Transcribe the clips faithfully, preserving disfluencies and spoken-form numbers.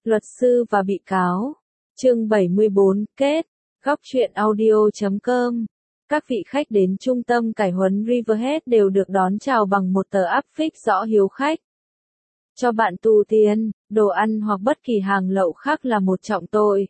Luật sư và bị cáo. Chương bảy mươi bốn, kết. Góc truyện audio chấm com. Các vị khách đến trung tâm cải huấn Riverhead đều được đón chào bằng một tờ áp phích rõ hiếu khách. Cho bạn tù tiền, đồ ăn hoặc bất kỳ hàng lậu khác là một trọng tội.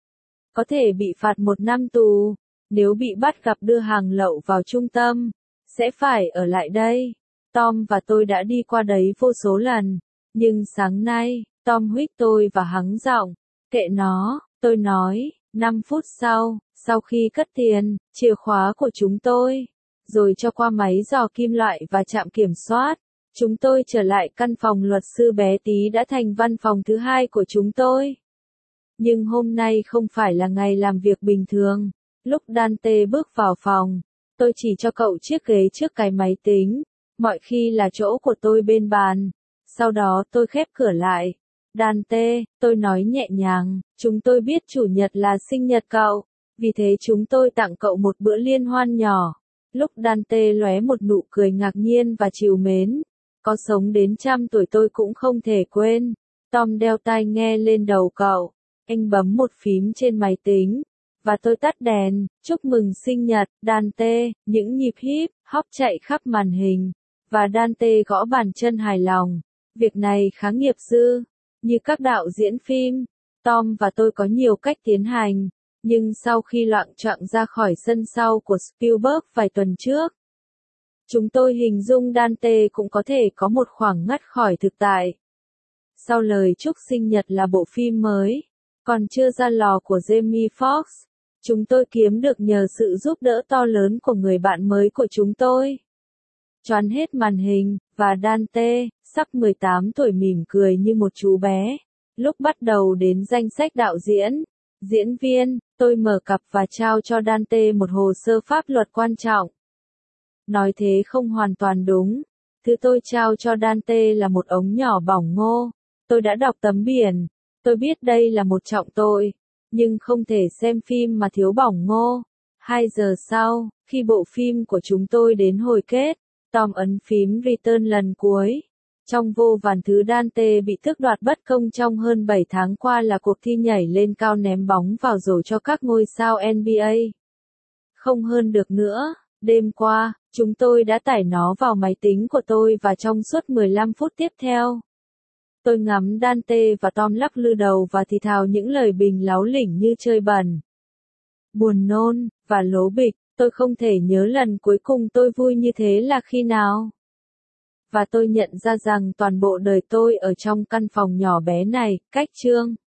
Có thể bị phạt một năm tù. Nếu bị bắt gặp đưa hàng lậu vào trung tâm, sẽ phải ở lại đây. Tom và tôi đã đi qua đấy vô số lần. Nhưng sáng nay, Tom huých tôi và hắng giọng. Kệ nó, tôi nói. năm phút sau, sau khi cất tiền, chìa khóa của chúng tôi, rồi cho qua máy dò kim loại và trạm kiểm soát, chúng tôi trở lại căn phòng luật sư bé tí đã thành văn phòng thứ hai của chúng tôi. Nhưng hôm nay không phải là ngày làm việc bình thường. Lúc Dante bước vào phòng, tôi chỉ cho cậu chiếc ghế trước cái máy tính, mọi khi là chỗ của tôi bên bàn. Sau đó tôi khép cửa lại. Dante, tôi nói nhẹ nhàng, chúng tôi biết chủ nhật là sinh nhật cậu, vì thế chúng tôi tặng cậu một bữa liên hoan nhỏ. Lúc Dante lóe một nụ cười ngạc nhiên và trìu mến, có sống đến trăm tuổi tôi cũng không thể quên. Tom đeo tai nghe lên đầu cậu, anh bấm một phím trên máy tính, và tôi tắt đèn. Chúc mừng sinh nhật, Dante, những nhịp hip hop chạy khắp màn hình, và Dante gõ bàn chân hài lòng. Việc này khá nghiệp dư. Như các đạo diễn phim, Tom và tôi có nhiều cách tiến hành, nhưng sau khi loạng choạng ra khỏi sân sau của Spielberg vài tuần trước, chúng tôi hình dung Dante cũng có thể có một khoảng ngắt khỏi thực tại. Sau lời chúc sinh nhật là bộ phim mới, còn chưa ra lò của Jamie Foxx, chúng tôi kiếm được nhờ sự giúp đỡ to lớn của người bạn mới của chúng tôi. Choán hết màn hình, và Dante, sắp mười tám tuổi mỉm cười như một chú bé. Lúc bắt đầu đến danh sách đạo diễn, diễn viên, tôi mở cặp và trao cho Dante một hồ sơ pháp luật quan trọng. Nói thế không hoàn toàn đúng. Thứ tôi trao cho Dante là một ống nhỏ bỏng ngô. Tôi đã đọc tấm biển. Tôi biết đây là một trọng tội, nhưng không thể xem phim mà thiếu bỏng ngô. Hai giờ sau, khi bộ phim của chúng tôi đến hồi kết, Tom ấn phím return lần cuối. Trong vô vàn thứ Dante bị tước đoạt bất công trong hơn bảy tháng qua là cuộc thi nhảy lên cao ném bóng vào rổ cho các ngôi sao N B A. Không hơn được nữa, đêm qua, chúng tôi đã tải nó vào máy tính của tôi và trong suốt mười lăm phút tiếp theo, tôi ngắm Dante và Tom lắc lư đầu và thì thào những lời bình láu lỉnh như chơi bẩn, buồn nôn, và lố bịch. Tôi không thể nhớ lần cuối cùng tôi vui như thế là khi nào. Và tôi nhận ra rằng toàn bộ đời tôi ở trong căn phòng nhỏ bé này, cách chương